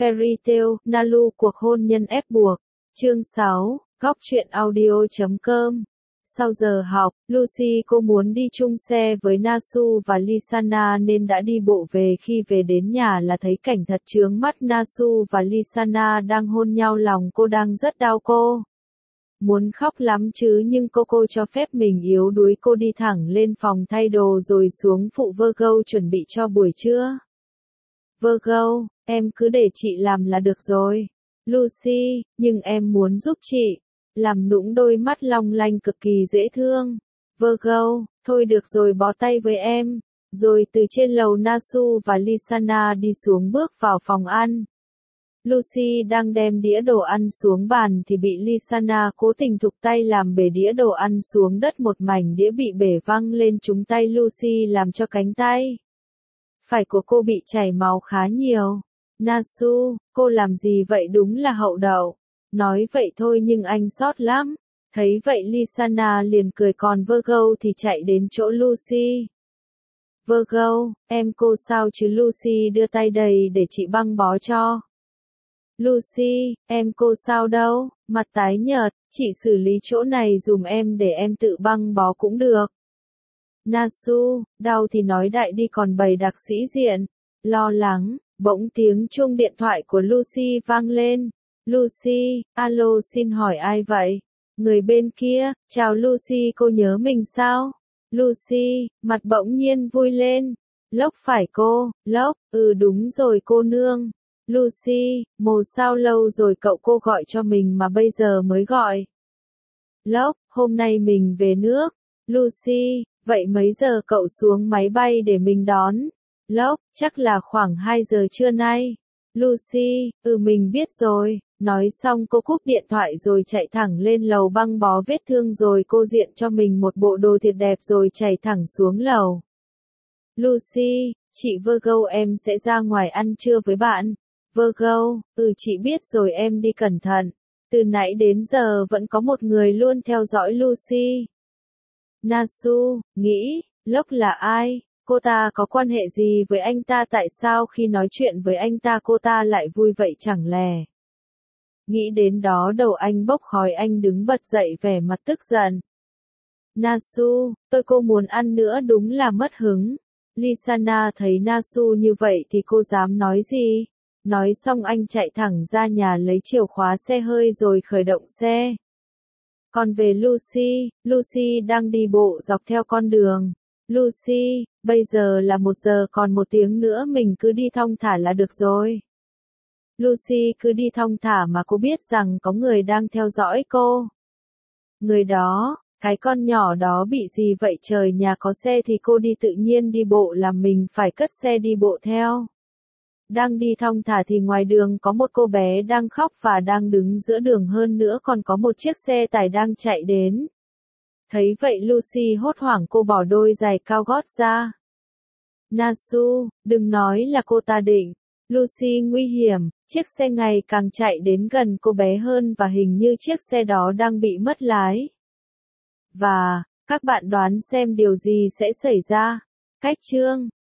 Fairy Tail, Nalu cuộc hôn nhân ép buộc. Chương 6, góc truyện audio.com. Sau giờ học, Lucy cô muốn đi chung xe với Nasu và Lisana nên đã đi bộ về. Khi về đến nhà là thấy cảnh thật chướng mắt, Nasu và Lisana đang hôn nhau, lòng cô đang rất đau, cô muốn khóc lắm chứ nhưng cô cho phép mình yếu đuối. Cô đi thẳng lên phòng thay đồ rồi xuống phụ Virgo chuẩn bị cho buổi trưa. Virgo, em cứ để chị làm là được rồi. Lucy, nhưng em muốn giúp chị. Làm nũng đôi mắt long lanh cực kỳ dễ thương. Virgo, thôi được rồi, bó tay với em. Rồi từ trên lầu Nasu và Lisana đi xuống bước vào phòng ăn. Lucy đang đem đĩa đồ ăn xuống bàn thì bị Lisana cố tình thụt tay làm bể đĩa đồ ăn xuống đất, một mảnh đĩa bị bể văng lên trúng tay Lucy làm cho cánh tay phải của cô bị chảy máu khá nhiều. Nasu, cô làm gì vậy, đúng là hậu đậu. Nói vậy thôi nhưng anh sót lắm. Thấy vậy Lisana liền cười, còn Virgo thì chạy đến chỗ Lucy. Virgo, em cô sao chứ? Lucy đưa tay đầy để chị băng bó cho. Lucy, em cô sao đâu, mặt tái nhợt, chị xử lý chỗ này dùm em để em tự băng bó cũng được. Nasu, đau thì nói đại đi còn bày đặc sĩ diện. Lo lắng, bỗng tiếng chuông điện thoại của Lucy vang lên. Lucy, alo, xin hỏi ai vậy? Người bên kia, chào Lucy, cô nhớ mình sao? Lucy, mặt bỗng nhiên vui lên. Lốc phải cô, Lốc, đúng rồi cô nương. Lucy, mồ sao lâu rồi cậu, cô gọi cho mình mà bây giờ mới gọi. Lốc, hôm nay mình về nước. Lucy, vậy mấy giờ cậu xuống máy bay để mình đón? Lốc, chắc là khoảng 2 giờ trưa nay. Lucy, mình biết rồi. Nói xong cô cúp điện thoại rồi chạy thẳng lên lầu băng bó vết thương, rồi cô diện cho mình một bộ đồ thiệt đẹp rồi chạy thẳng xuống lầu. Lucy, chị Virgo, em sẽ ra ngoài ăn trưa với bạn. Virgo, chị biết rồi, em đi cẩn thận. Từ nãy đến giờ vẫn có một người luôn theo dõi Lucy. Nasu, nghĩ, Lốc là ai? Cô ta có quan hệ gì với anh ta? Tại sao khi nói chuyện với anh ta cô ta lại vui vậy chẳng lẽ? Nghĩ đến đó đầu anh bốc khói, anh đứng bật dậy vẻ mặt tức giận. Nasu, cô muốn ăn nữa, đúng là mất hứng. Lisana thấy Nasu như vậy thì cô dám nói gì? Nói xong anh chạy thẳng ra nhà lấy chìa khóa xe hơi rồi khởi động xe. Còn về Lucy, Lucy đang đi bộ dọc theo con đường. Lucy, bây giờ là 1 giờ, còn 1 tiếng nữa mình cứ đi thong thả là được rồi. Lucy cứ đi thong thả mà cô biết rằng có người đang theo dõi cô. Người đó, cái con nhỏ đó bị gì vậy trời, nhà có xe thì cô đi tự nhiên đi bộ, làm mình phải cất xe đi bộ theo. Đang đi thong thả thì ngoài đường có một cô bé đang khóc và đang đứng giữa đường, hơn nữa còn có một chiếc xe tải đang chạy đến. Thấy vậy Lucy hốt hoảng, cô bỏ đôi giày cao gót ra. Nasu, đừng nói là cô ta định. Lucy, nguy hiểm, chiếc xe ngày càng chạy đến gần cô bé hơn và hình như chiếc xe đó đang bị mất lái. Và, các bạn đoán xem điều gì sẽ xảy ra? Cách chương